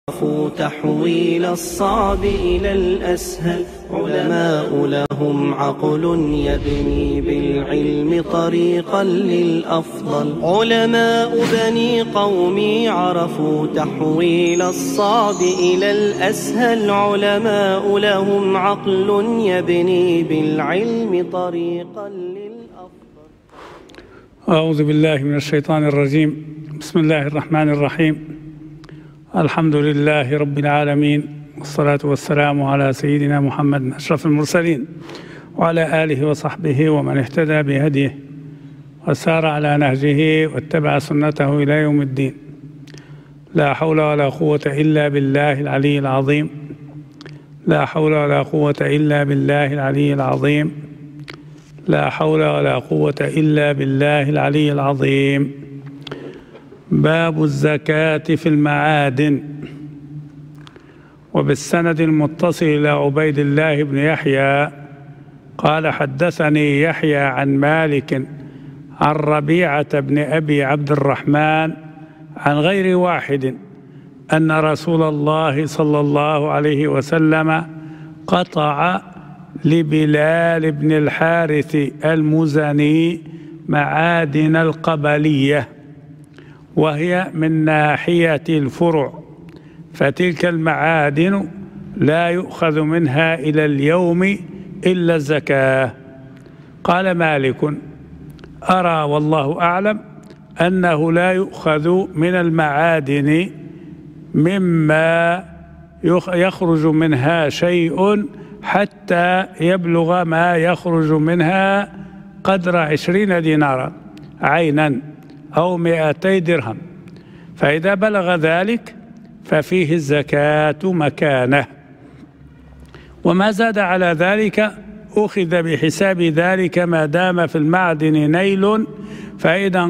تحويل الصعب إلى الأسهل. علماء لهم عقل يبني بالعلم طريقا للأفضل. علماء بني قومي عرفوا تحويل الصعب إلى الأسهل. علماء لهم عقل يبني بالعلم طريقا للأفضل. أعوذ بالله من الشيطان الرجيم. بسم الله الرحمن الرحيم. الحمد لله رب العالمين، والصلاة والسلام على سيدنا محمد أشرف المرسلين وعلى آله وصحبه ومن اهتدى بهديه وسار على نهجه واتبع سنته إلى يوم الدين. لا حول ولا قوة إلا بالله العلي العظيم. لا حول ولا قوة إلا بالله العلي العظيم. لا حول ولا قوة إلا بالله العلي العظيم. باب الزكاة في المعادن. وبالسند المتصل إلى عبيد الله بن يحيى قال حدثني يحيى عن مالك عن ربيعة بن أبي عبد الرحمن عن غير واحد أن رسول الله صلى الله عليه وسلم قطع لبلال بن الحارث المزني معادن القبلية، وهي من ناحية الفروع، فتلك المعادن لا يؤخذ منها إلى اليوم إلا الزكاة. قال مالك: أرى والله أعلم أنه لا يؤخذ من المعادن مما يخرج منها شيء حتى يبلغ ما يخرج منها قدر 20 دينارا عينا أو 200 درهم، فإذا بلغ ذلك ففيه الزكاة مكانه، وما زاد على ذلك أخذ بحساب ذلك ما دام في المعدن نيل، فإذا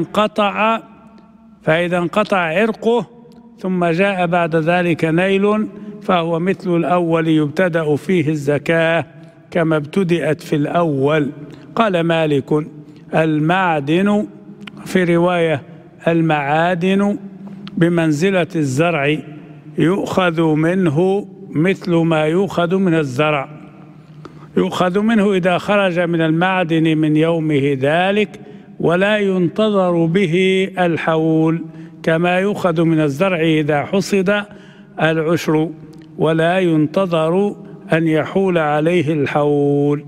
انقطع عرقه ثم جاء بعد ذلك نيل فهو مثل الأول يبتدأ فيه الزكاة كما ابتدأت في الأول. قال مالك: المعدن، في رواية المعادن، بمنزلة الزرع، يؤخذ منه مثل ما يؤخذ من الزرع، يؤخذ منه إذا خرج من المعدن من يومه ذلك، ولا ينتظر به الحول كما يؤخذ من الزرع إذا حصد العشر، ولا ينتظر أن يحول عليه الحول.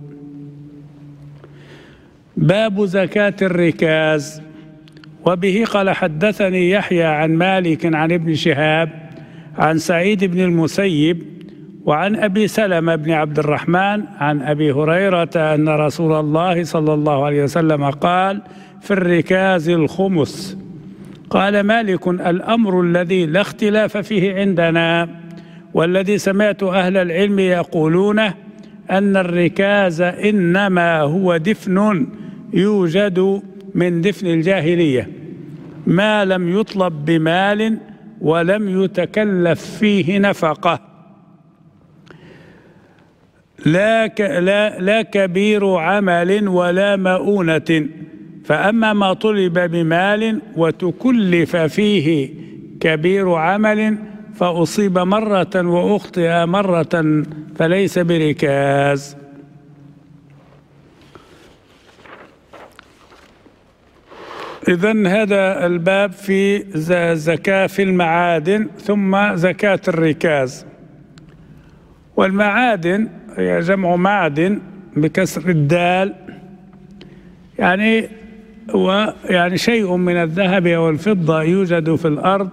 باب زكاة الركاز. وبه قال حدثني يحيى عن مالك عن ابن شهاب عن سعيد بن المسيب وعن أبي سلمة بن عبد الرحمن عن أبي هريرة أن رسول الله صلى الله عليه وسلم قال: في الركاز الخمس. قال مالك: الأمر الذي لا اختلاف فيه عندنا، والذي سمعت أهل العلم يقولون أن الركاز إنما هو دفن يوجد من دفن الجاهلية، ما لم يطلب بمال ولم يتكلف فيه نفقة، لا كبير عمل ولا مؤونة. فأما ما طلب بمال وتكلف فيه كبير عمل فأصيب مرة وأخطئ مرة فليس بركاز. إذن هذا الباب في زكاة في المعادن، ثم زكاة الركاز. والمعادن هي جمع معدن بكسر الدال، يعني شيء من الذهب والفضة يوجد في الأرض،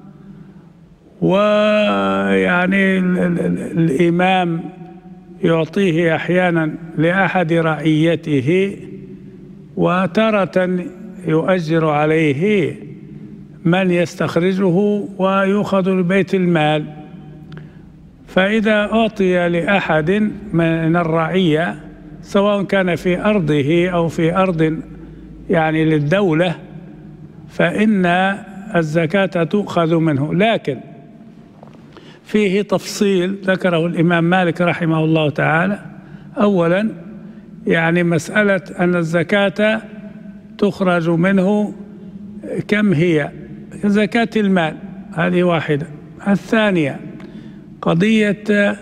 ويعني الإمام يعطيه أحيانا لأحد رعيته، وتارة يؤجر عليه من يستخرجه ويؤخذ لبيت المال. فإذا أعطي لأحد من الرعية سواء كان في أرضه أو في أرض يعني للدولة فإن الزكاة تؤخذ منه، لكن فيه تفصيل ذكره الإمام مالك رحمه الله تعالى. أولا يعني مسألة أن الزكاة تخرج منه كم هي؟ زكاة المال، هذه واحدة. الثانية قضية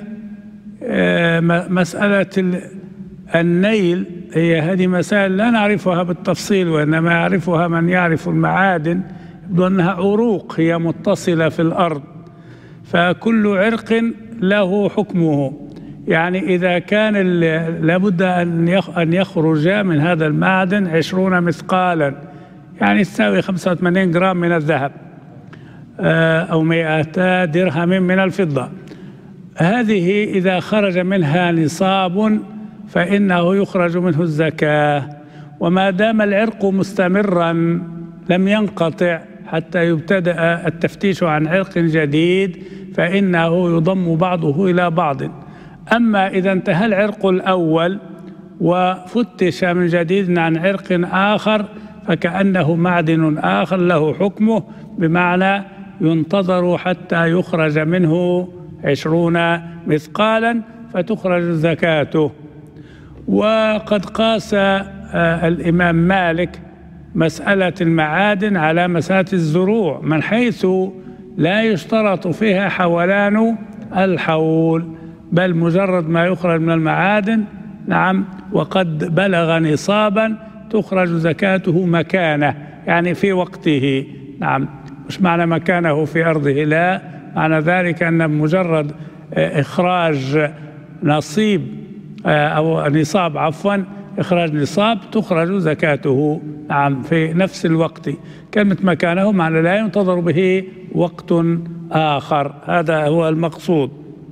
مسألة النيل، هي هذه مسائل لا نعرفها بالتفصيل، وإنما يعرفها من يعرف المعادن. يبدو أنها عروق هي متصلة في الأرض، فكل عرق له حكمه. يعني إذا كان لابد أن يخرج من هذا المعدن 20 مثقالا، يعني تساوي 85 جرام من الذهب، أو 200 درهم من الفضة. هذه إذا خرج منها نصاب فإنه يخرج منه الزكاة، وما دام العرق مستمرا لم ينقطع حتى يبتدأ التفتيش عن عرق جديد فإنه يضم بعضه إلى بعض. أما إذا انتهى العرق الأول وفتش من جديد عن عرق آخر فكأنه معدن آخر له حكمه، بمعنى ينتظر حتى يخرج منه 20 مثقالا فتخرج زكاته. وقد قاس الإمام مالك مسألة المعادن على مسألة الزروع، من حيث لا يشترط فيها حولان الحول، بل مجرد ما يخرج من المعادن نعم وقد بلغ نصابا تخرج زكاته مكانه، يعني في وقته. نعم، مش معنى مكانه في أرضه، لا، معنى ذلك أن مجرد إخراج نصيب أو نصاب، عفوا، إخراج نصاب تخرج زكاته نعم في نفس الوقت. كلمة مكانه معنى لا ينتظر به وقت آخر، هذا هو المقصود.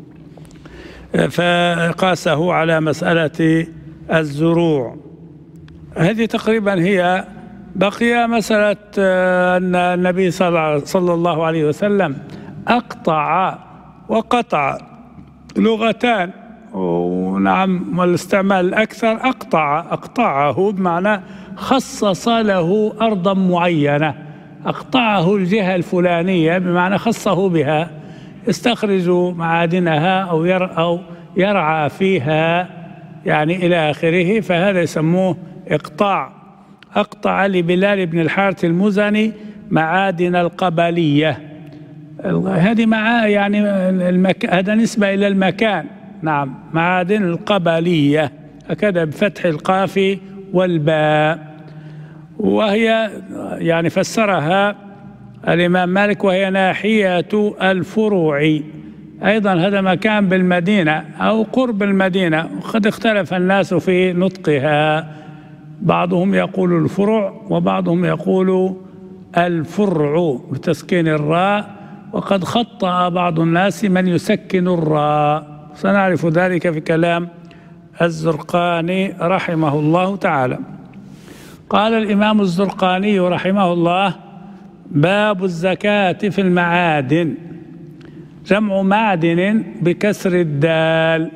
فقاسه على مسألة الزروع. هذه تقريبا هي. بقي مسألة أن النبي صلى الله عليه وسلم أقطع وقطع، لغتان، ونعم والاستعمال الأكثر أقطعه بمعنى خصص له أرضا معينة، أقطعه الجهة الفلانية بمعنى خصه بها، يستخرج معادنها أو يرعى فيها يعني إلى آخره، فهذا يسموه إقطاع. أقطع لبلال بن الحارث المزني معادن القبلية. هذه يعني هذا نسبة إلى المكان، نعم، معادن القبلية هكذا بفتح القاف والباء. وهي يعني فسرها الإمام مالك وهي ناحية الفروع، أيضا هذا مكان بالمدينة أو قرب المدينة، وقد اختلف الناس في نطقها، بعضهم يقول الفرع وبعضهم يقول الفرع بتسكين الراء، وقد خطأ بعض الناس من يسكن الراء، سنعرف ذلك في كلام الزرقاني رحمه الله تعالى. قال الإمام الزرقاني رحمه الله: باب الزكاة في المعادن. جمع معدن بكسر الدال،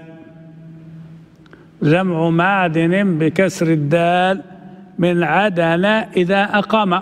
جمع معدن بكسر الدال من عدن إذا أقام.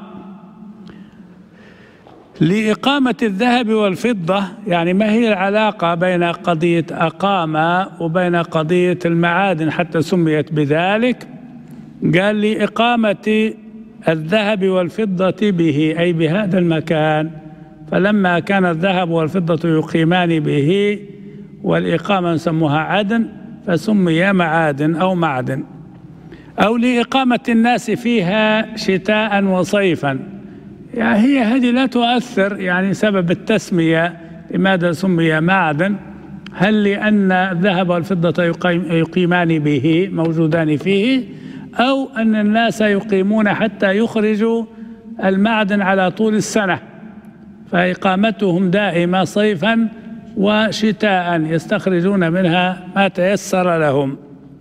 لإقامة الذهب والفضة، يعني ما هي العلاقة بين قضية أقام وبين قضية المعادن حتى سميت بذلك؟ قال لإقامة الذهب والفضة به، أي بهذا المكان، فلما كان الذهب والفضة يقيمان به والإقامة نسموها عدن فسمي معادن أو معدن. أو لإقامة الناس فيها شتاء وصيفا، يعني هي هذه لا تؤثر يعني سبب التسمية لماذا سمي معدن، هل لأن الذهب والفضة يقيمان به موجودان فيه، أو أن الناس يقيمون حتى يخرجوا المعدن على طول السنة، فإقامتهم دائمة صيفا وشتاء يستخرجون منها ما تيسر لهم.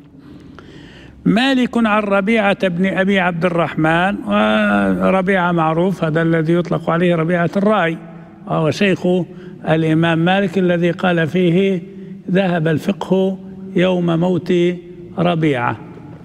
مالك عن ربيعة بن أبي عبد الرحمن، وربيعة معروف هذا الذي يطلق عليه ربيعة الرأي، وهو شيخ الإمام مالك الذي قال فيه ذهب الفقه يوم موت ربيعة.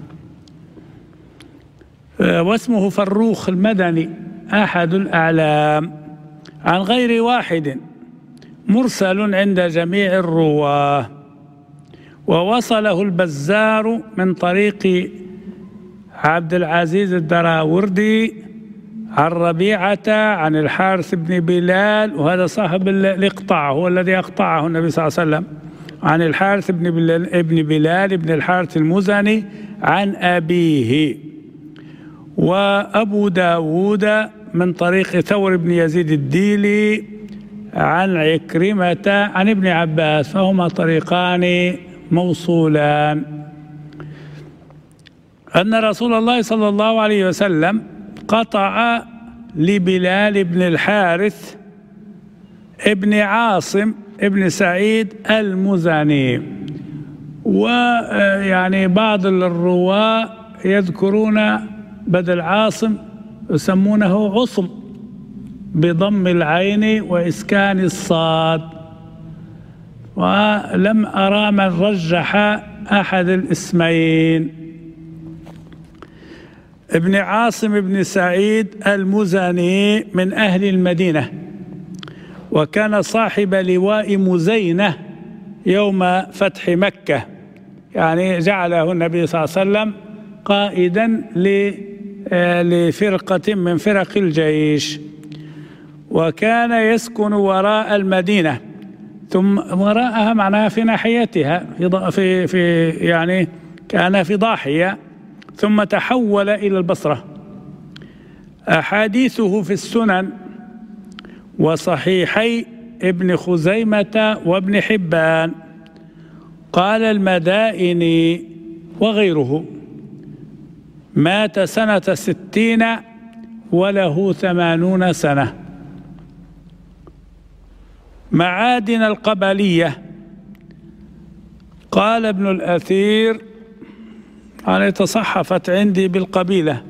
واسمه فروخ المدني أحد الأعلام، عن غير واحد، مرسل عند جميع الرواه، ووصله البزار من طريق عبد العزيز الدراوردي عن ربيعة عن الحارث بن بلال، وهذا صاحب الإقطاع، هو الذي أقطعه النبي صلى الله عليه وسلم، عن الحارث بن بلال بن الحارث المزني عن أبيه. وأبو داود من طريق ثور بن يزيد الديلي عن عكرمة عن ابن عباس، فهما طريقان موصولان. أن رسول الله صلى الله عليه وسلم قطع لبلال بن الحارث ابن عاصم ابن سعيد المزني. ويعني بعض الرواة يذكرون بدل عاصم يسمونه عصم بضم العين وإسكان الصاد، ولم أرى من رجح أحد الاسمين. ابن عاصم بن سعيد المزني من أهل المدينة، وكان صاحب لواء مزينة يوم فتح مكة، يعني جعله النبي صلى الله عليه وسلم قائدا لفرقة من فرق الجيش، وكان يسكن وراء المدينة، ثم وراءها معناها في ناحيتها في يعني كان في ضاحية، ثم تحول إلى البصرة. أحاديثه في السنن وصحيحي ابن خزيمة وابن حبان. قال المدائني وغيره: مات سنة 60 وله 80 سنة. معادن القبلية. قال ابن الأثير: يعني تصحفت عندي بالقبيلة.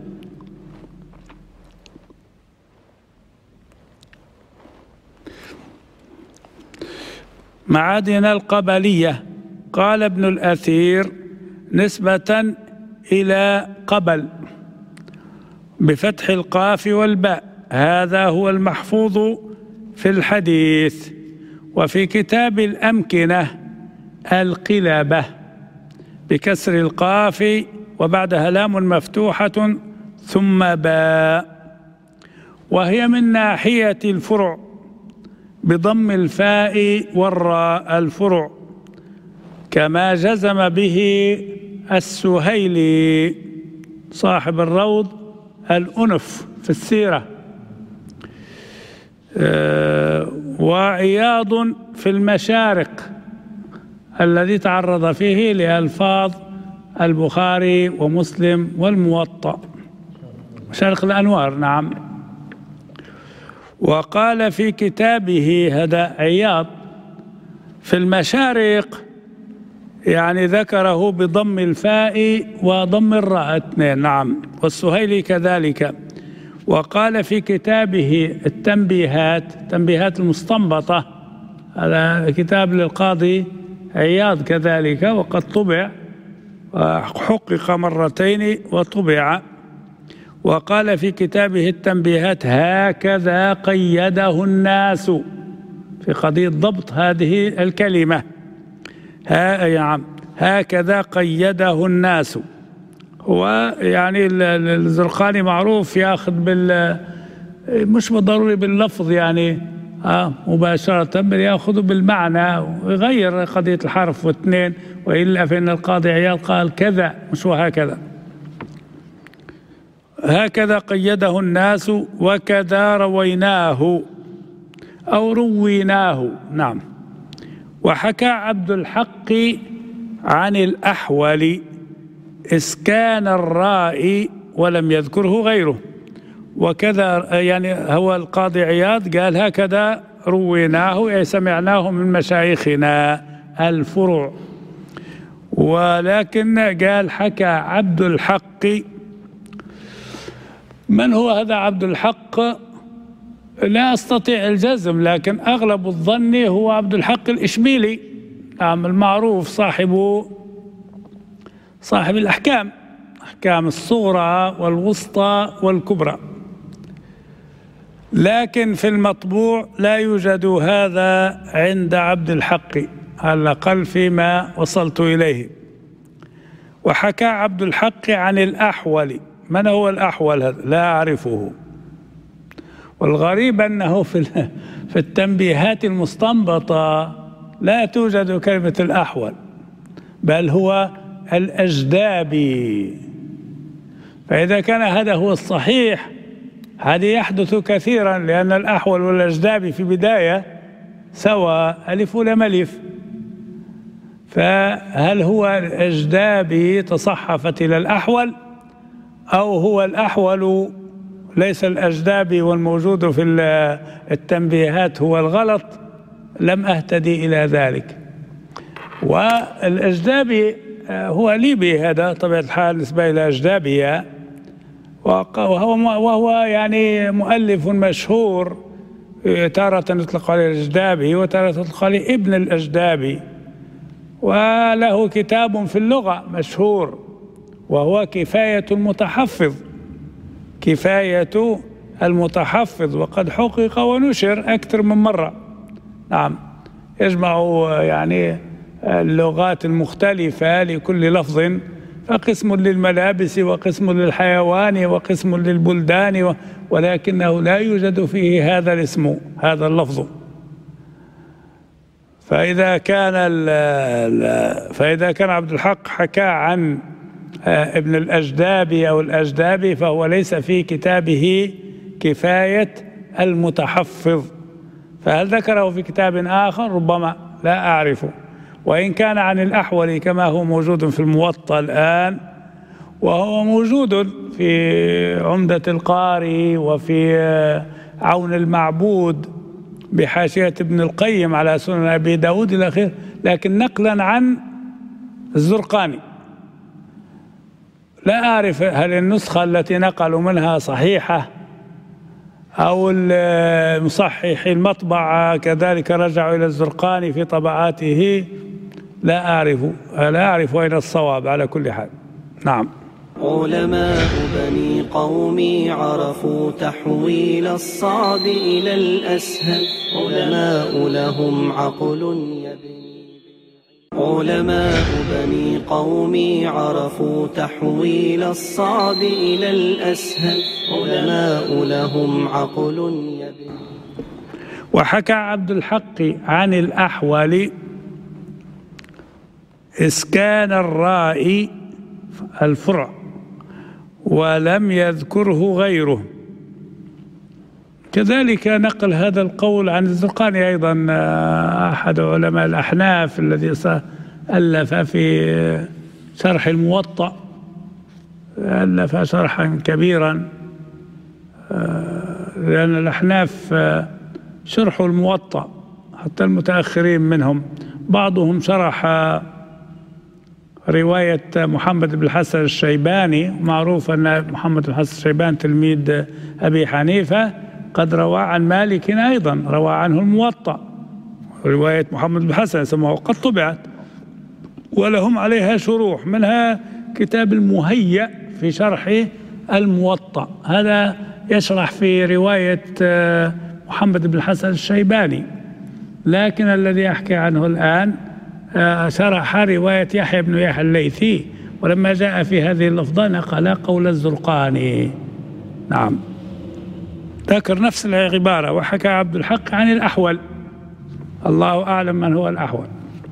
معادن القبلية. قال ابن الأثير: نسبة إلى قبل بفتح القاف والباء، هذا هو المحفوظ في الحديث. وفي كتاب الأمكنة القلبة بكسر القاف وبعدها لام مفتوحة ثم باء، وهي من ناحية الفرع بضم الفاء والراء الفرع، كما جزم به السهيلي صاحب الروض الأنف في السيرة، وعياض في المشارق الذي تعرض فيه لألفاظ البخاري ومسلم والموطأ، مشارق الأنوار. نعم. وقال في كتابه هذا عياض في المشارق، يعني ذكره بضم الفاء وضم الراء اثنين. نعم. والسهيلي كذلك. وقال في كتابه التنبيهات المستنبطة، هذا كتاب للقاضي عياض كذلك، وقد طبع وحقق مرتين وطبع. وقال في كتابه التنبيهات: هكذا قيده الناس، في قضية ضبط هذه الكلمة. هكذا قيده الناس. هو يعني الزرقاني معروف ياخذ مش بالضروري باللفظ يعني مباشرة، بل ياخذ بالمعنى ويغير قضية الحرف واثنين، وإلا فإن القاضي عياض قال كذا مش وهكذا. هكذا قيده الناس وكذا رويناه أو رويناه. نعم. وحكى عبد الحق عن الأحول إسكان الراء ولم يذكره غيره، وكذا يعني هو القاضي عياض قال هكذا رويناه أي سمعناه من مشايخنا الفروع، ولكن قال حكى عبد الحق. من هو هذا عبد الحق؟ لا أستطيع الجزم، لكن أغلب الظن هو عبد الحق الإشبيلي، المعروف صاحب الأحكام، أحكام الصغرى والوسطى والكبرى، لكن في المطبوع لا يوجد هذا عند عبد الحق على الأقل فيما وصلت إليه. وحكى عبد الحق عن الأحول. من هو الأحول هذا؟ لا أعرفه. والغريب أنه في التنبيهات المستنبطة لا توجد كلمة الأحول، بل هو الأجدابي. فإذا كان هذا هو الصحيح، هذا يحدث كثيرا، لأن الأحول والأجدابي في بداية سوى ألف ولم ألف. فهل هو الأجدابي تصحفت إلى الأحول، أو هو الأحول ليس الأجدابي والموجود في التنبيهات هو الغلط؟ لم أهتدي إلى ذلك. والأجدابي هو ليبي، هذا طبيعة الحال نسبة إلى أجدابية، وهو يعني مؤلف مشهور، تارة يطلق عليه الأجدابي وتارة يطلق عليه ابن الأجدابي، وله كتاب في اللغة مشهور وهو كفاية المتحفظ. كفاية المتحفظ، وقد حقق ونشر أكثر من مرة. نعم، يجمع يعني اللغات المختلفة لكل لفظ، فقسم للملابس وقسم للحيوان وقسم للبلدان، ولكنه لا يوجد فيه هذا الاسم، هذا اللفظ. فإذا كان عبد الحق حكى عن ابن الأجدابي أو الأجدابي، فهو ليس في كتابه كفاية المتحفظ. فهل ذكره في كتاب آخر؟ ربما، لا أعرف. وإن كان عن الأحول كما هو موجود في الموطأ الآن، وهو موجود في عمدة القاري وفي عون المعبود بحاشية ابن القيم على سنن أبي داود إلى آخره، لكن نقلا عن الزرقاني. لا أعرف هل النسخة التي نقلوا منها صحيحة، أو المصحح المطبعة كذلك رجعوا إلى الزرقاني في طبعاته. لا أعرف أين الصواب على كل حال. نعم. علماء بني قومي عرفوا تحويل الصعب إلى الأسهل، علماء لهم عقل يبني. علماء بني قومي عرفوا تحويل الصعب إلى الأسهل، علماء لهم عقل يبني. وحكى عبد الحق عن الأحول إسكان الراء الفرع، ولم يذكره غيره. كذلك نقل هذا القول عن الزرقاني أيضا، أحد علماء الأحناف الذي ألف في شرح الموطأ، ألف شرحا كبيرا، لأن الأحناف شرحوا الموطأ، حتى المتأخرين منهم بعضهم شرح رواية محمد بن الحسن الشيباني. معروف أن محمد بن الحسن الشيباني تلميذ أبي حنيفة، قد روى عن مالك أيضا، روى عنه الموطأ، رواية محمد بن الحسن سموه، قد طبعت ولهم عليها شروح، منها كتاب المهيأ في شرح الموطأ، هذا يشرح في رواية محمد بن الحسن الشيباني. لكن الذي أحكي عنه الآن شرح رواية يحيى بن يحيى الليثي، ولما جاء في هذه اللفظة نقل قول الزرقاني. نعم، ذكر نفس العبارة. وحكى عبد الحق عن الأحول، الله أعلم من هو الأحول.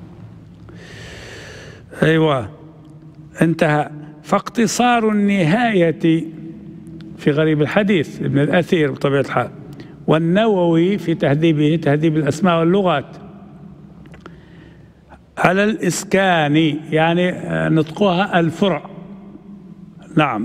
أيوة، انتهى. فاقتصار النهاية في غريب الحديث ابن الأثير بطبيعة الحال، والنووي في تهذيبه، تهذيب الأسماء واللغات، على الإسكان، يعني نطقها الفرع. نعم،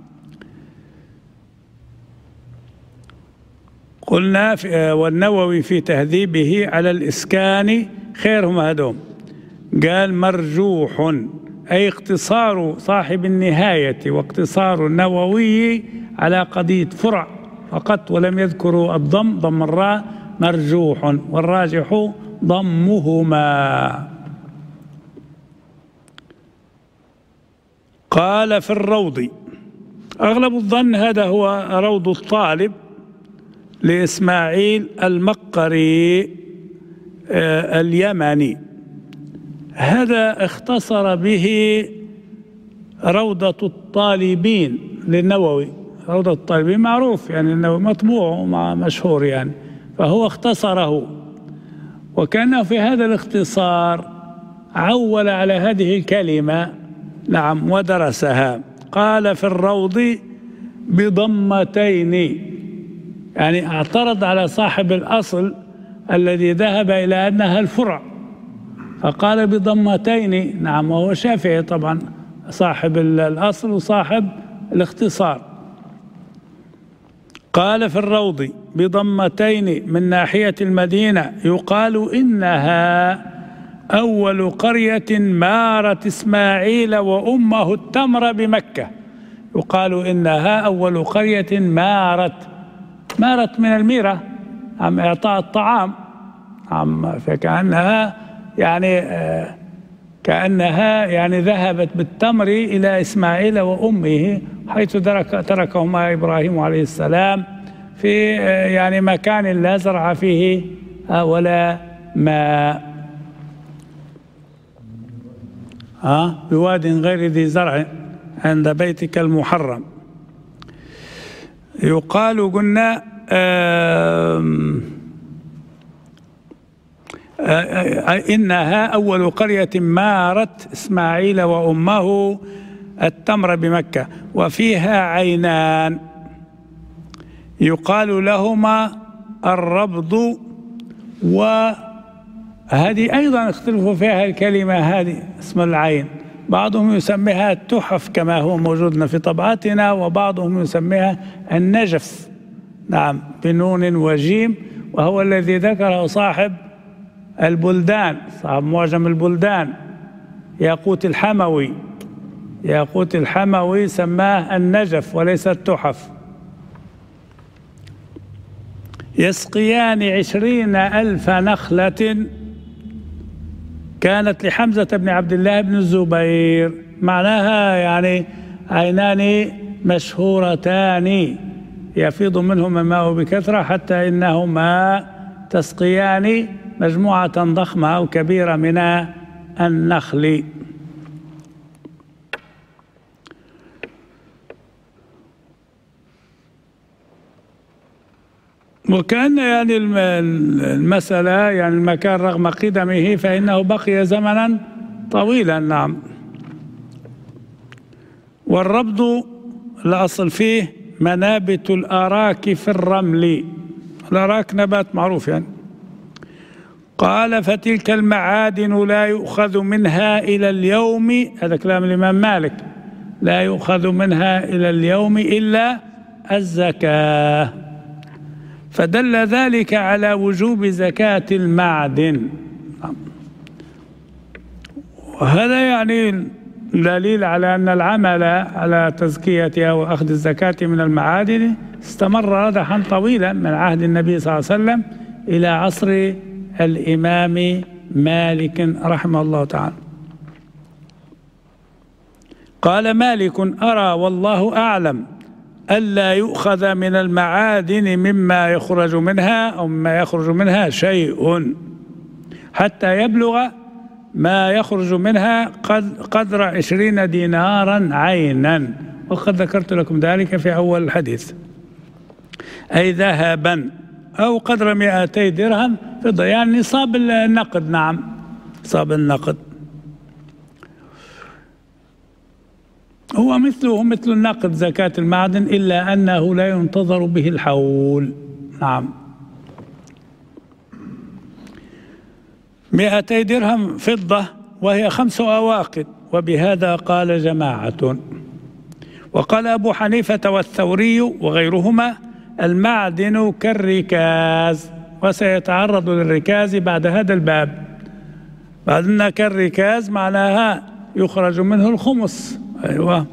قلنا والنووي في تهذيبه على الإسكان، خيرهم هدوم. قال مرجوح، أي اقتصار صاحب النهاية واقتصار النووي على قضية فرع فقط، ولم يذكروا الضم، ضم الراء، مرجوح، والراجح ضمهما. قال في الروض، أغلب الظن هذا هو روض الطالب لإسماعيل المقري اليمني، هذا اختصر به روضة الطالبين للنووي، روضة الطالبين معروف يعني أنه مطبوع ومشهور يعني، فهو اختصره، وكأنه في هذا الاختصار عول على هذه الكلمة نعم ودرسها. قال في الروض بضمتين، يعني اعترض على صاحب الأصل الذي ذهب إلى أنها الفرع، فقال بضمتين نعم، وهو شافعي طبعا صاحب الأصل وصاحب الاختصار. قال في الروض بضمتين من ناحية المدينة يقال إنها أول قرية مارت إسماعيل وأمه التمر بمكة. يقال إنها أول قرية مارت من الميرة، عم إعطاء الطعام، فكأنها يعني ذهبت بالتمر إلى إسماعيل وأمه، حيث تركهما إبراهيم عليه السلام في يعني مكان لا زرع فيه ولا ماء، بواد غير ذي زرع عند بيتك المحرم. يقال قلنا إنها أول قرية مارت إسماعيل وأمه التمر بمكة، وفيها عينان يقال لهما الربض، وهذه أيضا اختلفوا فيها الكلمة هذه اسم العين، بعضهم يسميها التحف كما هو موجودنا في طبعاتنا، وبعضهم يسميها النجف نعم بنون وجيم، وهو الذي ذكره صاحب البلدان، صاحب معجم البلدان ياقوت الحموي سماه النجف وليس التحف. يسقيان 20,000 نخلة كانت لحمزة بن عبد الله بن الزبير، معناها يعني عينان مشهورتان يفيض منهما الماء بكثرة، حتى إنهما تسقيان مجموعة ضخمة أو كبيرة من النخل. وكأن يعني المسألة يعني المكان رغم قدمه فإنه بقي زمنا طويلا نعم. والربض الأصل فيه منابت الأراك في الرمل، الأراك نبات معروف يعني. قال فتلك المعادن لا يؤخذ منها إلى اليوم، هذا كلام الإمام مالك، لا يؤخذ منها إلى اليوم إلا الزكاة، فدل ذلك على وجوب زكاة المعدن. وهذا يعني دليل على أن العمل على تزكيتها وأخذ الزكاة من المعادن استمر ردحا طويلا من عهد النبي صلى الله عليه وسلم إلى عصر الإمام مالك رحمه الله تعالى. قال مالك أرى والله أعلم ألا يؤخذ من المعادن مما يخرج منها أو مما يخرج منها شيء حتى يبلغ ما يخرج منها قدر 20 دينارا عينا، وقد ذكرت لكم ذلك في أول الحديث، أي ذهبا أو قدر 200 درهم فضة، يعني نصاب النقد نعم نصاب النقد، هو مثله مثل النقد زكاة المعدن، إلا أنه لا ينتظر به الحول نعم. 200 درهم فضة وهي 5 أواقد، وبهذا قال جماعة. وقال أبو حنيفة والثوري وغيرهما المعدن كالركاز، وسيتعرض للركاز بعد هذا الباب، بعد أن كالركاز معناها يخرج منه الخمس. أيوة.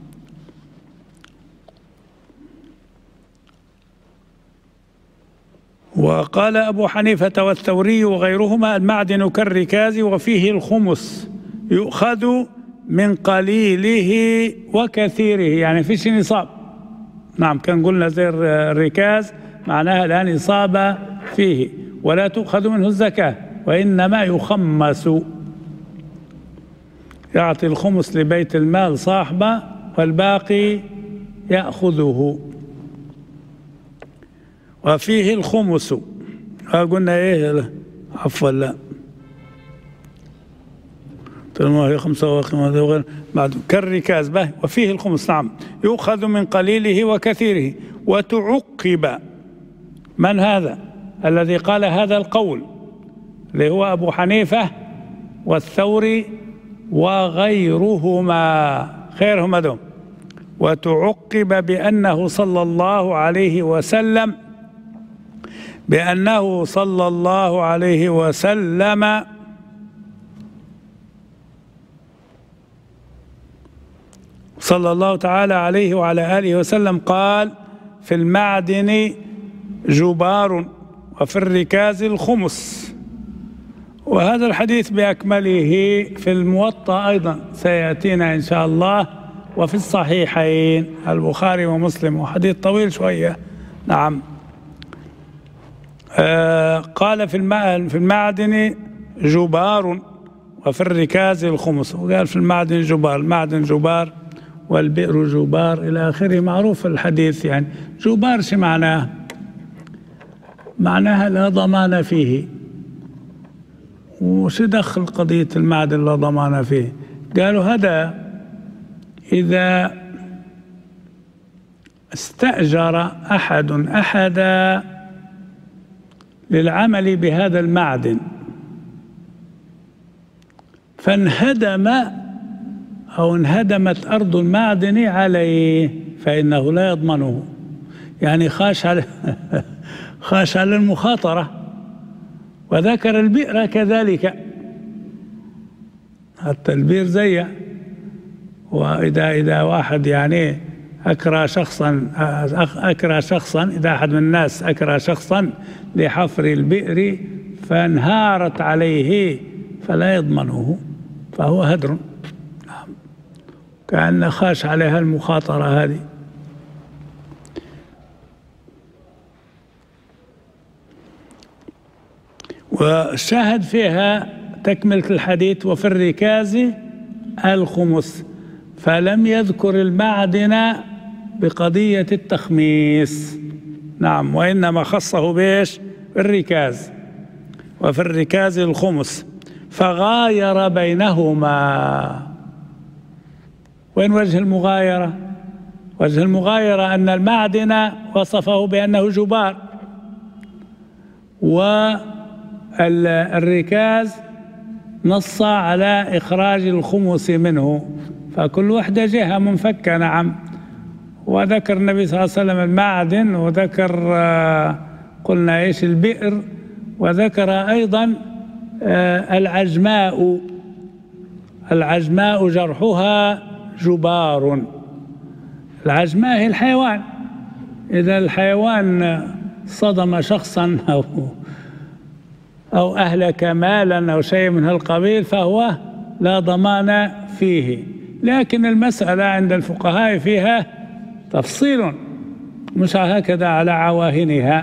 وقال أبو حنيفة والثوري وغيرهما المعدن كالركاز وفيه الخمس يؤخذ من قليله وكثيره، يعني فيش نصاب نعم، كان قلنا زي الركاز معناها لا نصاب فيه ولا تؤخذ منه الزكاة، وإنما يخمس، يعطي الخمس لبيت المال صاحبه والباقي يأخذه. وفيه الخمس، قلنا إيه؟ عفوا لا، هي 5 بعد كالركاز به. وفيه الخمس، نعم، يؤخذ من قليله وكثيره. وتعقب، من هذا الذي قال هذا القول؟ اللي هو أبو حنيفة والثوري وغيرهما، خيرهم هذول. وتعقب بأنه صلى الله عليه وسلم صلى الله تعالى عليه وعلى آله وسلم قال: في المعدن جبار وفي الركاز الخمس. وهذا الحديث بأكمله في الموطأ أيضا سيأتينا إن شاء الله، وفي الصحيحين البخاري ومسلم، وحديث طويل شوية. نعم. قال في المعدن جبار وفي الركاز الخمس، وقال في المعدن جبار، المعدن جبار والبئر جبار إلى آخره، معروف الحديث. يعني جبار شو معناه؟ معناها لا ضمان فيه. وش دخل قضية المعدن لا ضمان فيه؟ قالوا هذا إذا استأجر أحدا للعمل بهذا المعدن فانهدم أو انهدمت أرض المعدن عليه فإنه لا يضمنه. يعني خاش على المخاطرة. وذكر البئر كذلك، حتى البئر زيه. وإذا واحد يعني أكرى شخصا إذا أحد من الناس أكرى شخصا لحفر البئر فانهارت عليه فلا يضمنه، فهو هدر. كأن خاش عليها المخاطرة هذه. والشاهد فيها تكملة الحديث: وفي الركاز الخمس. فلم يذكر المعدن بقضية التخميس، نعم، وإنما خصه بإيش؟ الركاز. وفي الركاز الخمس، فغاير بينهما. وين وجه المغايرة؟ وجه المغايرة أن المعدن وصفه بأنه جبار، والركاز نص على إخراج الخمس منه، فكل وحدة جهة منفكة. نعم. وذكر النبي صلى الله عليه وسلم المعدن، وذكر قلنا إيش؟ البئر، وذكر أيضا العجماء جرحها جبار. العجماء هي الحيوان. إذا الحيوان صدم شخصا أو أهلك مالا أو شيء من هالقبيل فهو لا ضمان فيه. لكن المسألة عند الفقهاء فيها تفصيل، مش هكذا على عواهنها.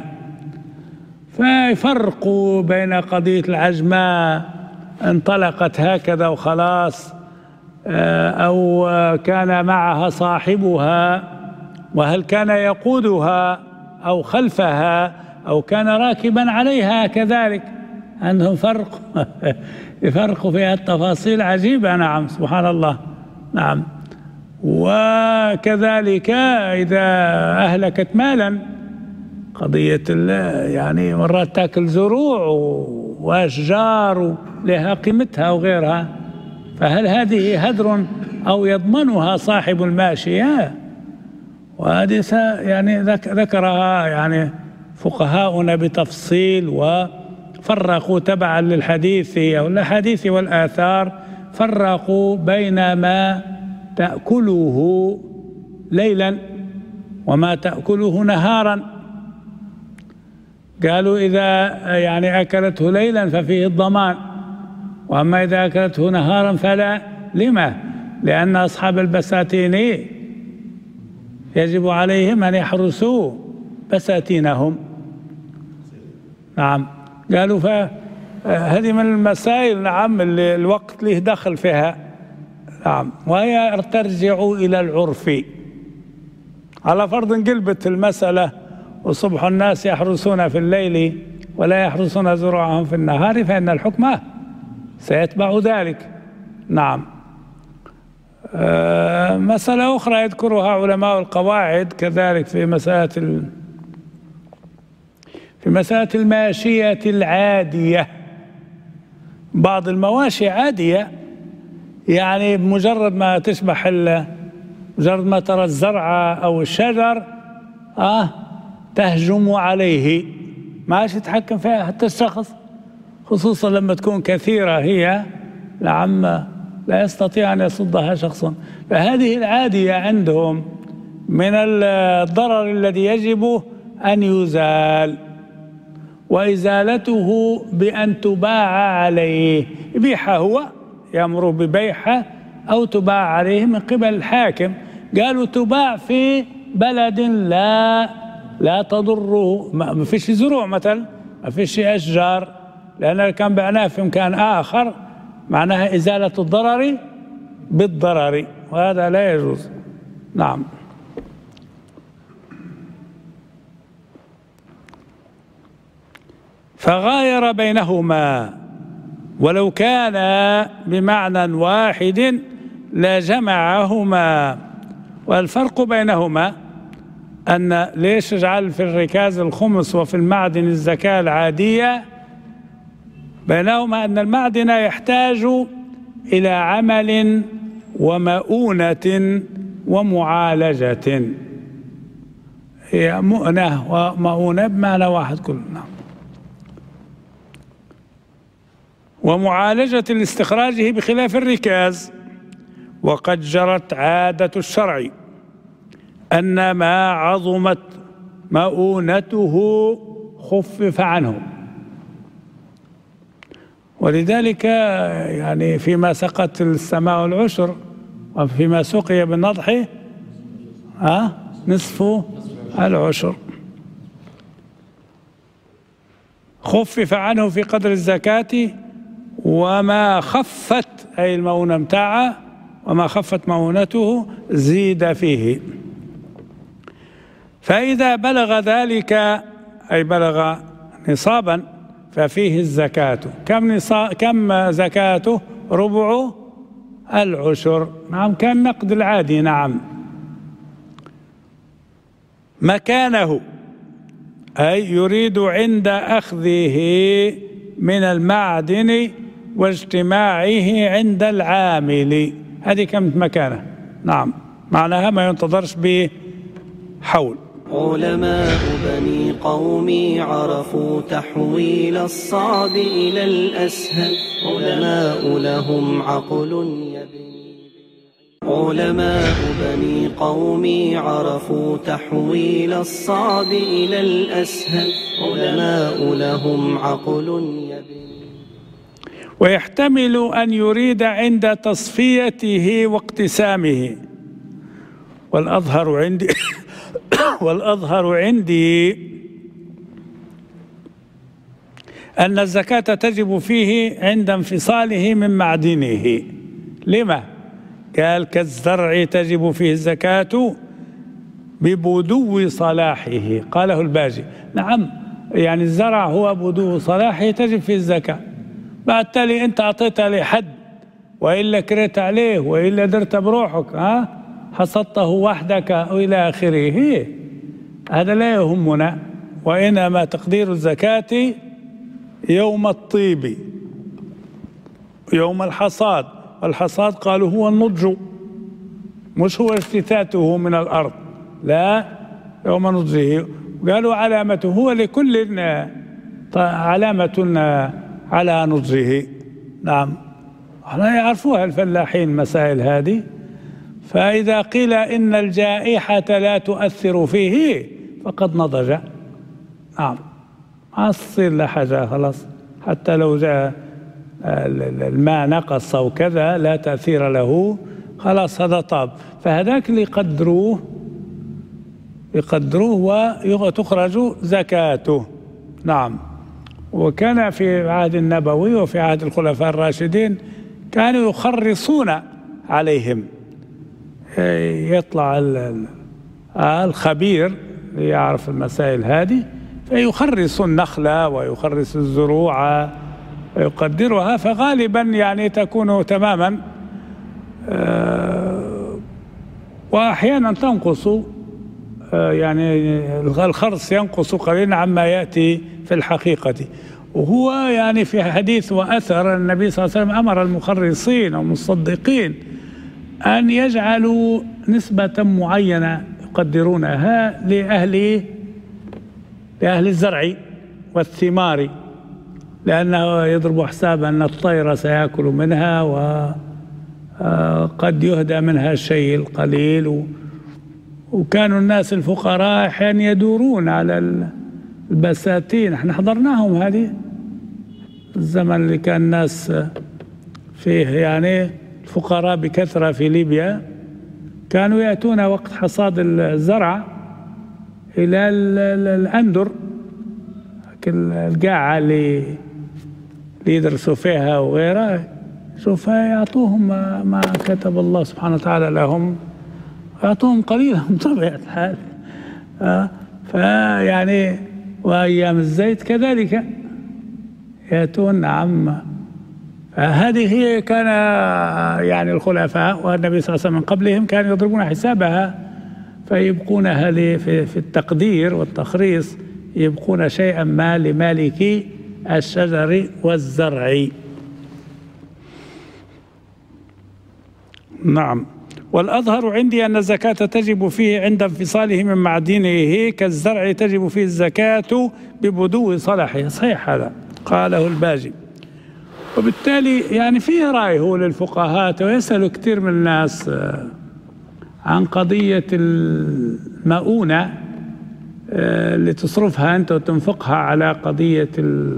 فيفرقوا بين قضية العجماء انطلقت هكذا وخلاص، أو كان معها صاحبها، وهل كان يقودها أو خلفها، أو كان راكبا عليها كذلك. عندهم فرق يفرقوا فيها التفاصيل عجيبة. نعم، سبحان الله. نعم. وكذلك إذا أهلكت مالا، قضية يعني مرات تأكل زروع وأشجار لها قيمتها وغيرها، فهل هذه هدر أو يضمنها صاحب الماشية؟ وهذه يعني ذكرها يعني فقهاؤنا بتفصيل، وفرقوا تبعا للحديث أو الأحاديث والآثار، فرقوا بين ما تأكله ليلا وما تأكله نهارا. قالوا إذا يعني أكلته ليلا ففيه الضمان، وأما إذا أكلته نهارا فلا. لما؟ لأن أصحاب البساتين يجب عليهم أن يحرسوا بساتينهم. نعم. قالوا فهذه من المسائل، نعم، اللي الوقت له دخل فيها. نعم. وهي ترجع إلى العرف. على فرض انقلبت المسألة وصبح الناس يحرسون في الليل ولا يحرسون زروعهم في النهار، فإن الحكم سيتبع ذلك. نعم. مسألة أخرى يذكرها علماء القواعد كذلك في مسألة الماشية العادية. بعض المواشي عادية، يعني مجرد ما تشبح مجرد ما ترى الزرع أو الشجر تهجم عليه، ما يتحكم فيها حتى الشخص، خصوصا لما تكون كثيرة هي، نعم، لا يستطيع أن يصدها شخص. فهذه العادية عندهم من الضرر الذي يجب أن يزال، وإزالته بأن تباع عليه، يبيعها هو، يأمر ببيعها أو تباع عليه من قبل الحاكم. قالوا تباع في بلد لا تضره، ما فيش زروع مثلا، ما فيش أشجار، لأن كان بعناه في مكان آخر، معناها إزالة الضرر بالضرر، وهذا لا يجوز. نعم. فغاير بينهما، ولو كان بمعنى واحد لجمعهما. والفرق بينهما أن ليش يجعل في الركاز الخمس وفي المعدن الزكاة العادية؟ بينهما أن المعدن يحتاج إلى عمل ومؤونة ومعالجة. هي مؤنة ومؤونة بمعنى واحد كله. نعم. ومعالجة لاستخراجه بخلاف الركاز. وقد جرت عادة الشرع أن ما عظمت مؤونته خفف عنه، ولذلك يعني فيما سقت السماء العشر وفيما سقي بالنضح نصف العشر، خفف عنه في قدر الزكاة. وما خفت أي المؤونة متاعه، وما خفت مؤونته زيد فيه. فإذا بلغ ذلك أي بلغ نصابا ففيه الزكاة. كم زكاته؟ ربع العشر. نعم، كالنقد العادي. نعم. مكانه أي يريد عند أخذه من المعدن واجتماعه عند العامل، هذه كم مكانه. نعم، معناها ما ينتظرش بحول. علماء بني قومي عرفوا تحويل الصعب إلى الأسهل، علماء لهم عقل يبني. علماء بني قومي عرفوا تحويل الصعب إلى الأسهل، علماء لهم عقل يبني. ويحتمل أن يريد عند تصفيته واقتسامه. والأظهر عندي أن الزكاة تجب فيه عند انفصاله من معدنه. لما؟ قال كالزرع تجب فيه الزكاة ببدو صلاحه، قاله الباجي. نعم، يعني الزرع هو بدو صلاحه تجب فيه الزكاة. بعد تالي أنت أعطيتها لحد، وإلا كريت عليه، وإلا درت بروحك، حصدته وحدك وإلى آخره، هذا لا يهمنا. وإنما تقدير الزكاة يوم الطيب، يوم الحصاد. والحصاد قالوا هو النضج، مش هو اجتثاثه من الأرض، لا، يوم نضجه. قالوا علامته، هو لكل علامة على نضجه. نعم، احنا يعرفوها الفلاحين مسائل هذه. فإذا قيل إن الجائحة لا تؤثر فيه فقد نضج. نعم، ما تصير له حاجة خلاص، حتى لو جاء الماء نقص أو كذا لا تأثير له، خلاص هذا طاب. فهذاك اللي يقدروه وتخرج زكاته. نعم. وكان في العهد النبوي وفي عهد الخلفاء الراشدين كانوا يخرصون عليهم، يطلع الخبير يعرف المسائل هذه، فيخرص النخلة ويخرص الزروع ويقدرها، فغالبا يعني تكون تماما، وأحيانا تنقص، يعني الخرص ينقص قليلا عما يأتي في الحقيقة. وهو يعني في حديث وأثر النبي صلى الله عليه وسلم أمر المخرصين والمصدقين أن يجعلوا نسبة معينة يقدرونها لأهل الزرع والثمار، لأنه يضرب حساب أن الطير سيأكل منها وقد يهدى منها الشيء القليل. وكانوا الناس الفقراء أحيانا يدورون على البساتين، احنا حضرناهم هذه الزمن اللي كان الناس فيه يعني الفقراء بكثرة في ليبيا، كانوا يأتون وقت حصاد الزرع إلى الأندر، القاعة اللي يدرسوا فيها وغيرها، سوف يعطوهم ما كتب الله سبحانه وتعالى لهم، يعطوهم قليلا بطبيعة الحال. فيعني وأيام الزيت كذلك يأتون. نعم، هذه هي كان يعني الخلفاء والنبي صلى الله عليه وسلم من قبلهم كانوا يضربون حسابها، فيبقونها في التقدير والتخريص، يبقون شيئا ما لمالكي الشجر والزرع. نعم. والأظهر عندي أن الزكاة تجب فيه عند انفصاله من معدنه، كالزرع تجب فيه الزكاة ببدو صلاحه. صحيح هذا قاله الباجي. وبالتالي يعني فيه رأي هو للفقهاء، ويسأل كثير من الناس عن قضية المؤونة اللي تصرفها أنت وتنفقها على قضية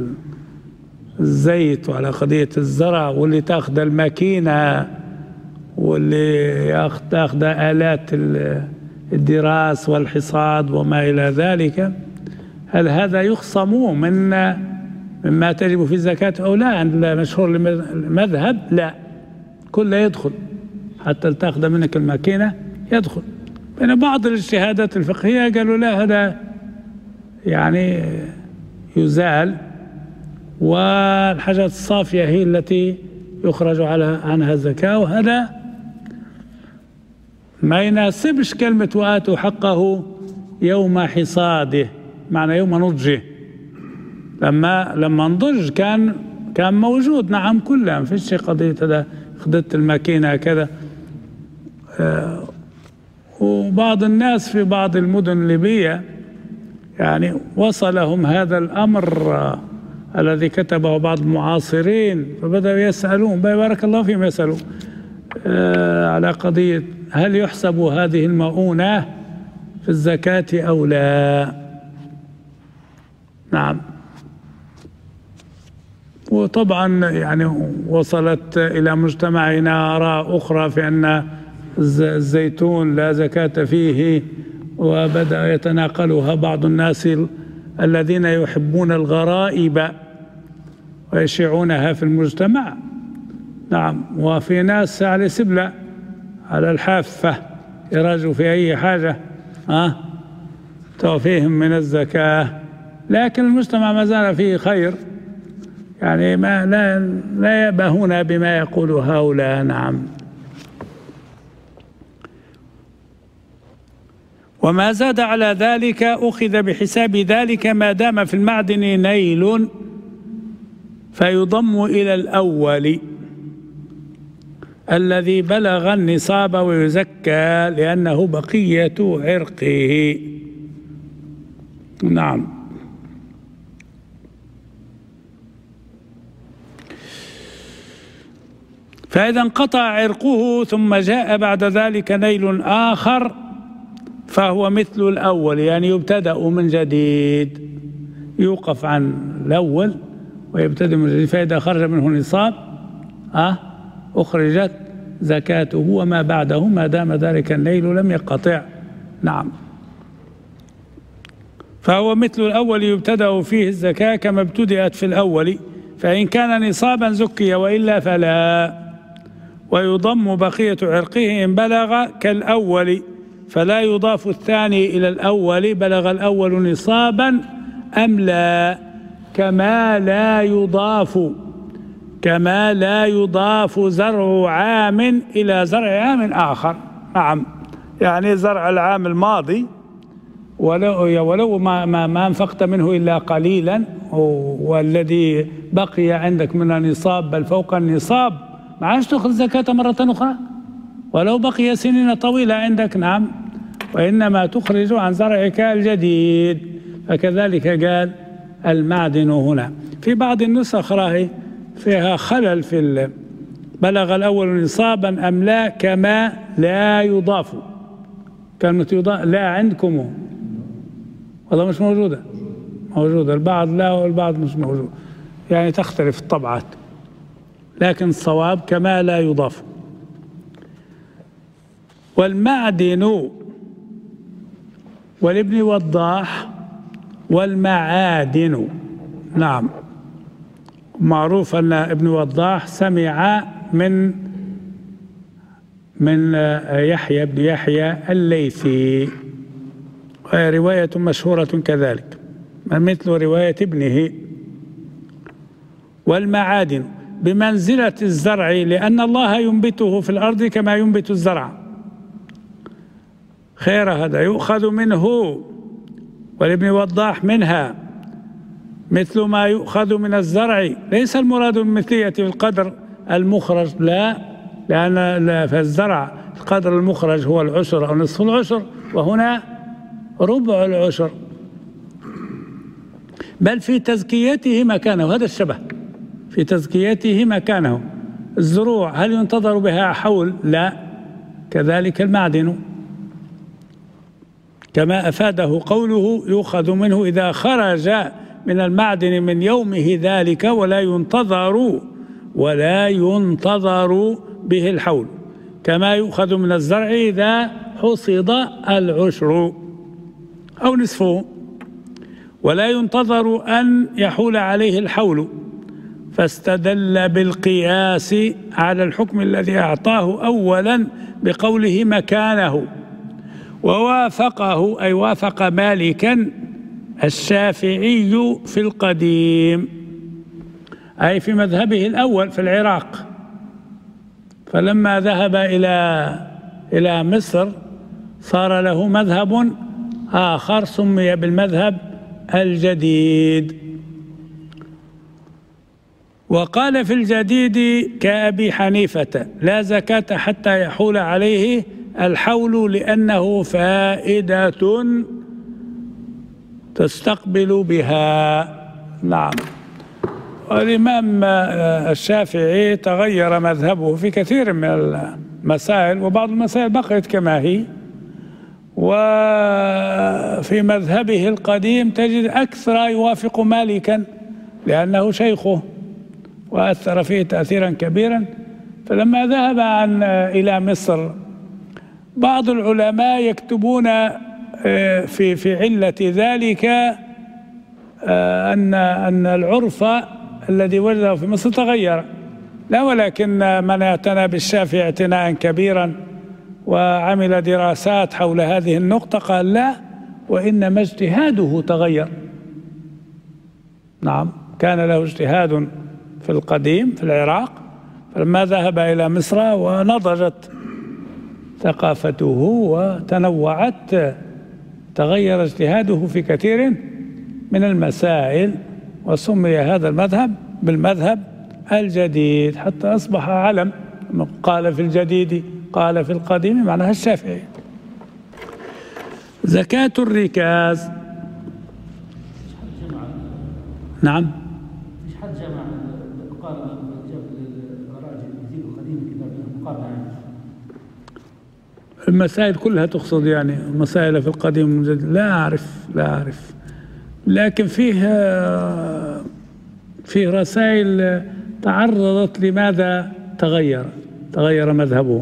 الزيت وعلى قضية الزرع، واللي تأخذ الماكينة واللي تأخذ آلات الدراس والحصاد وما إلى ذلك. هل هذا يخصم مما تجب في الزكاة أو لا؟ عند مشهور المذهب لا، كله يدخل، حتى تأخذ منك الماكينة يدخل. بين بعض الاجتهادات الفقهية قالوا لا، هذا يعني يزال، والحاجات الصافية هي التي يخرج عنها الزكاة، وهذا ما يناسبش كلمة وآتوا حقه يوم حصاده، معنى يوم نضجه. لما نضج كان موجود، نعم، كلها ما فيش قضية هذا خدت الماكينة كذا. وبعض الناس في بعض المدن الليبية يعني وصلهم هذا الأمر الذي كتبه بعض المعاصرين، فبدأوا يسألون، بارك الله فيهم، يسألوا على قضية هل يحسب هذه المؤونة في الزكاة أو لا. نعم. وطبعا يعني وصلت إلى مجتمعنا آراء أخرى في أن الزيتون لا زكاة فيه، وبدأ يتناقلها بعض الناس الذين يحبون الغرائب ويشيعونها في المجتمع. نعم. وفي ناس على سبلة على الحافة يراجعوا في أي حاجة توفيهم من الزكاة، لكن المجتمع ما زال فيه خير، يعني لا يأبهون بما يقول هؤلاء. نعم. وما زاد على ذلك أخذ بحساب ذلك ما دام في المعدن نيل فيضم إلى الأول الذي بلغ النصاب ويزكى لأنه بقية عرقه. نعم. فإذا انقطع عرقه ثم جاء بعد ذلك نيل آخر فهو مثل الأول، يعني يبتدأ من جديد، يوقف عن الأول ويبتدأ من جديد. فإذا خرج منه نصاب أخرجت زكاته وما بعده ما دام ذلك الليل لم يقطع. نعم. فهو مثل الأول يبتدأ فيه الزكاة كما ابتدأت في الأول، فإن كان نصابا زكي وإلا فلا، ويضم بقية عرقه إن بلغ كالأول، فلا يضاف الثاني إلى الأول بلغ الأول نصابا أم لا، كما لا يضاف زرع عام إلى زرع عام آخر. نعم، يعني زرع العام الماضي ولو ما أنفقت منه إلا قليلا، والذي بقي عندك من النصاب بل فوق النصاب ما عادش تأخذ زكاة مرة أخرى ولو بقي سنين طويلة عندك. نعم، وإنما تخرج عن زرعك الجديد. فكذلك قال المعدن هنا. في بعض النسخ راهي فيها خلل في بلغ الأول نصابا أم لا، كما لا يضاف. كلمة يضاف لا عندكم والله مش موجودة، البعض لا والبعض مش موجود، يعني تختلف الطبعات، لكن الصواب كما لا يضاف. والمعدن والابن وضاح والمعادن. نعم، معروف أن ابن وضاح سمع من يحيى بن يحيى الليثي، وهي رواية مشهورة كذلك مثل رواية ابنه. والمعادن بمنزلة الزرع، لأن الله ينبته في الأرض كما ينبت الزرع. خير هذا يؤخذ منه، والابن وضاح منها مثل ما يؤخذ من الزرع. ليس المراد من مثلية القدر المخرج، لا، لأن في الزرع القدر المخرج هو العشر أو نصف العشر، وهنا ربع العشر، بل في تزكيته مكانه. هذا الشبه في تزكيته مكانه. الزروع هل ينتظر بها حول؟ لا، كذلك المعدن، كما أفاده قوله يؤخذ منه إذا خرج من المعدن من يومه ذلك ولا ينتظر به الحول، كما يؤخذ من الزرع إذا حصد العشر أو نصفه، ولا ينتظر أن يحول عليه الحول. فاستدل بالقياس على الحكم الذي أعطاه أولا بقوله مكانه، ووافقه أي وافق مالكا الشافعي في القديم، أي في مذهبه الأول في العراق. فلما ذهب إلى مصر صار له مذهب آخر سمي بالمذهب الجديد. وقال في الجديد كأبي حنيفة لا زكاة حتى يحول عليه الحول، لأنه فائدة تستقبل بها. نعم، والإمام الشافعي تغير مذهبه في كثير من المسائل، وبعض المسائل بقيت كما هي. وفي مذهبه القديم تجد أكثر يوافق مالكا لأنه شيخه وأثر فيه تأثيرا كبيرا. فلما ذهب إلى مصر بعض العلماء يكتبون في علة ذلك أن العرف الذي وجده في مصر تغير، لا، ولكن من اعتنى بالشافعي اعتناء كبيرا وعمل دراسات حول هذه النقطة قال لا، وإنما اجتهاده تغير. نعم، كان له اجتهاد في القديم في العراق، فلما ذهب إلى مصر ونضجت ثقافته وتنوعت تغير اجتهاده في كثير من المسائل، وسمي هذا المذهب بالمذهب الجديد حتى أصبح علم. قال في الجديد قال في القديم معناها الشافعي. زكاة الركاز. نعم، مش حد جمع مقارنة جاب الراجل الجديد والقديم كتاب مقارنة. المسائل كلها تقصد يعني مسائل في القديم والجديد؟ لا أعرف، لكن فيه رسائل تعرضت لماذا تغير مذهبه.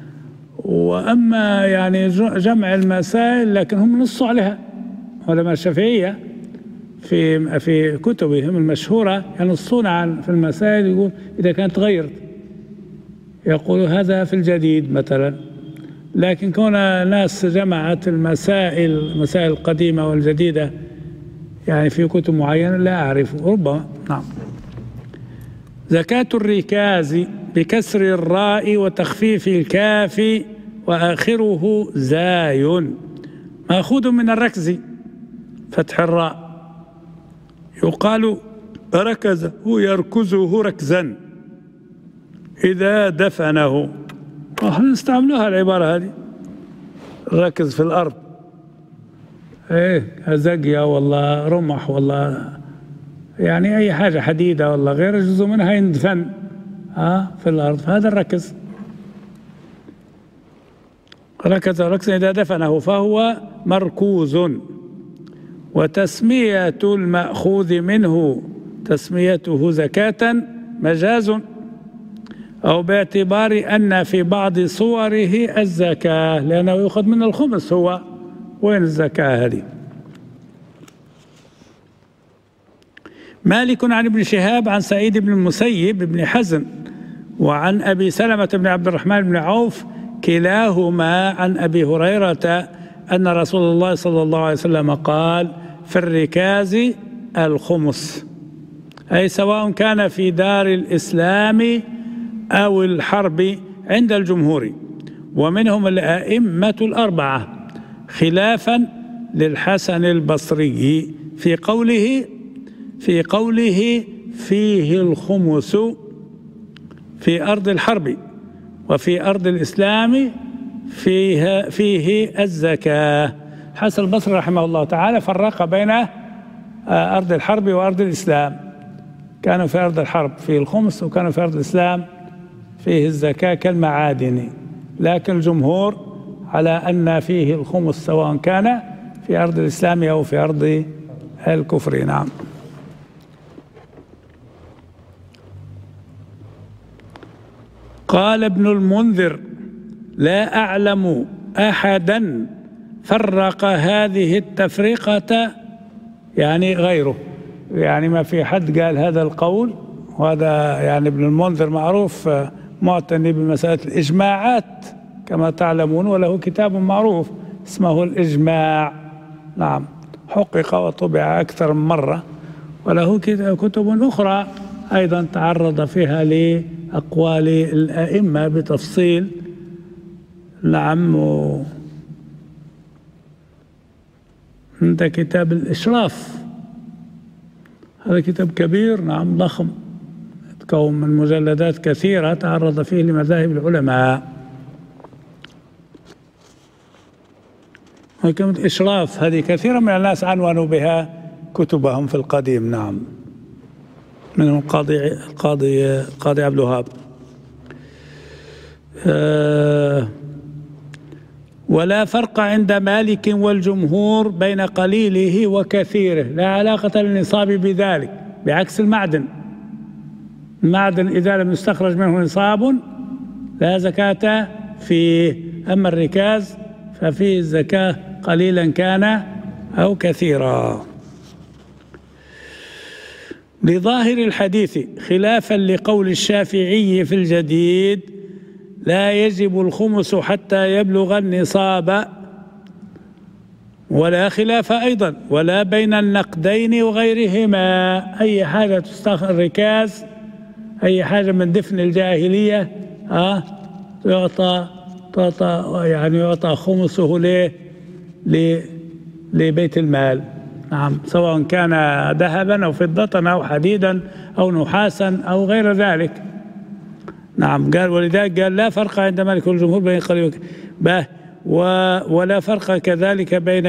وأما يعني جمع المسائل لكن هم نصوا عليها علماء الشافعية في كتبهم المشهورة ينصون في المسائل، يقول إذا كانت غيرت يقول هذا في الجديد مثلا، لكن كون ناس جمعت المسائل القديمة والجديدة يعني في كتب معينة لا أعرف، ربما. نعم. زكاة الركاز بكسر الراء وتخفيف الكاف وآخره زاي، مأخوذ من الركز، فتح الراء، يقال ركزه يركزه ركزا إذا دفنه. راح نستعملوها العبارة هذه، ركز في الأرض، ايه زقية والله رمح والله يعني أي حاجة حديدة والله غير جزء منها يندفن في الأرض، فهذا الركز. ركز ركزا إذا دفنه فهو مركوز. وتسمية المأخوذ منه تسميته زكاة مجاز، أو باعتبار أن في بعض صوره الزكاة، لأنه يأخذ من الخمس. هو وين الزكاة هذه؟ مالك عن ابن شهاب عن سعيد بن المسيب بن حزن وعن أبي سلمة بن عبد الرحمن بن عوف كلاهما عن أبي هريرة أن رسول الله صلى الله عليه وسلم قال: في الركاز الخمس، أي سواء كان في دار الإسلام أو الحرب عند الجمهور، ومنهم الأئمة الأربعة، خلافا للحسن البصري في قوله فيه الخمس في أرض الحرب، وفي أرض الإسلام فيه الزكاة. حسن البصري رحمه الله تعالى فرق بين أرض الحرب وأرض الإسلام، كانوا في أرض الحرب فيه الخمس، وكانوا في أرض الإسلام فيه الزكاة كالمعادن، لكن الجمهور على أن فيه الخمس سواء كان في أرض الإسلام أو في أرض الكفر. نعم. قال ابن المنذر: لا أعلم أحدا فرق هذه التفرقة يعني غيره، يعني ما في حد قال هذا القول. وهذا يعني ابن المنذر معروف معتني بمسألة الإجماعات كما تعلمون، وله كتاب معروف اسمه الإجماع. نعم، حقق وطبع أكثر من مرة، وله كتب أخرى أيضا تعرض فيها لأقوال الأئمة بتفصيل. نعم. عند كتاب الإشراف، هذا كتاب كبير، نعم، ضخم، يتكون من مجلدات كثيرة تعرض فيه لمذاهب العلماء. وكلمة الإشراف هذه كثيرا من الناس عنونوا بها كتبهم في القديم. نعم، منهم القاضي عبد الوهاب. ولا فرق عند مالك والجمهور بين قليله وكثيره، لا علاقة للنصاب بذلك، بعكس المعدن إذا لم يستخرج منه نصاب لا زكاة فيه، أما الركاز ففيه الزكاة قليلا كان أو كثيرا. لظاهر الحديث خلافا لقول الشافعي في الجديد: لا يجب الخمس حتى يبلغ النصاب. ولا خلاف أيضا ولا بين النقدين وغيرهما، أي حاجة تستخرج الركاز، أي حاجة من دفن الجاهلية يعطى خمسه لبيت المال. نعم، سواء كان ذهبا أو فضة أو حديدا أو نحاسا أو غير ذلك. نعم، قال ولذلك قال: لا فرق عند مالك والجمهور بين قليل ولا فرق كذلك بين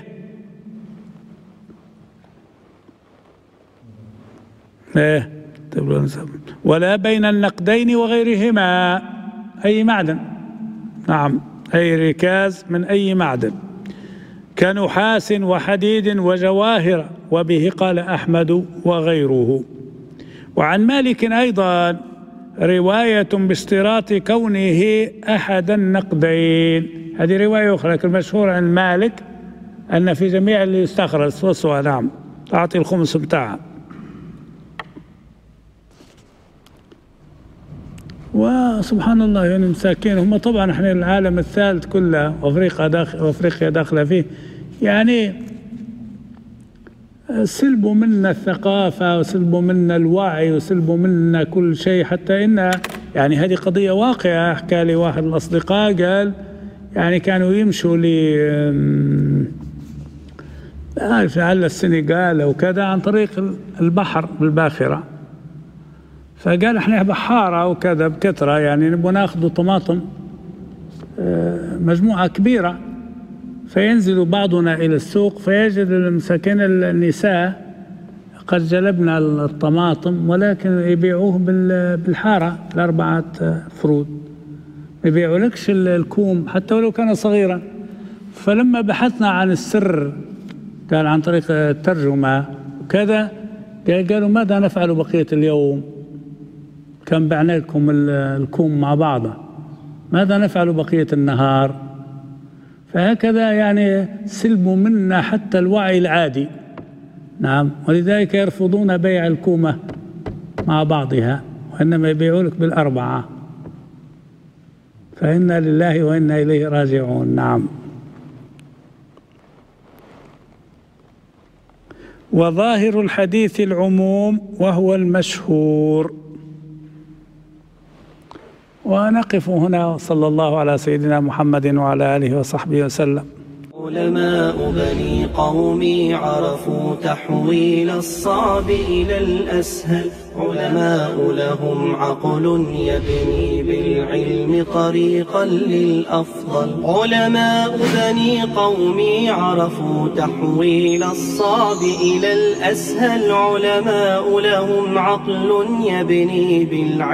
ولا بين النقدين وغيرهما، أي معدن. نعم، أي ركاز من أي معدن كنحاس وحديد وجواهر، وبه قال أحمد وغيره. وعن مالك أيضا رواية باشتراط كونه أحد النقدين، هذه رواية أخرى، لكن المشهور عن مالك أن في جميع اللي يستخرج وصوى، نعم، تعطي الخمس بتاعها. وسبحان الله يعني مساكين هم. طبعا احنا العالم الثالث كله وافريقيا داخله فيه، يعني سلبوا منا الثقافة وسلبوا منا الوعي وسلبوا منا كل شيء، حتى إن يعني هذه قضية واقعة. حكى لي واحد الأصدقاء قال يعني كانوا يمشوا على السنغال أو كذا عن طريق البحر بالباخرة، فقال احنا بحارة وكذا بكثرة، يعني نبغى ناخذ طماطم مجموعة كبيرة، فينزل بعضنا إلى السوق فيجد المساكين النساء قد جلبنا الطماطم، ولكن يبيعوه بالحارة ال4 فرود، ما يبيعوا لكش الكوم حتى ولو كان صغيرا. فلما بحثنا عن السر قال عن طريق الترجمة وكذا، قالوا ماذا نفعل بقية اليوم؟ كم بعنا لكم الكوم مع بعضه، ماذا نفعل بقية النهار؟ فهكذا يعني سلبوا منا حتى الوعي العادي. نعم، ولذلك يرفضون بيع الكومة مع بعضها، وإنما يبيعوا لك بال4. فإنا لله وإنا إليه راجعون. نعم. وظاهر الحديث العموم وهو المشهور. ونقف هنا، صلى الله على سيدنا محمد وعلى آله وصحبه وسلم. علماء بني قومي عرفوا تحويل الصعب إلى الأسهل، علماء لهم عقل يبني بالعلم طريقا للأفضل. علماء بني قومي عرفوا تحويل الصعب إلى الأسهل، علماء لهم عقل يبني بالعلم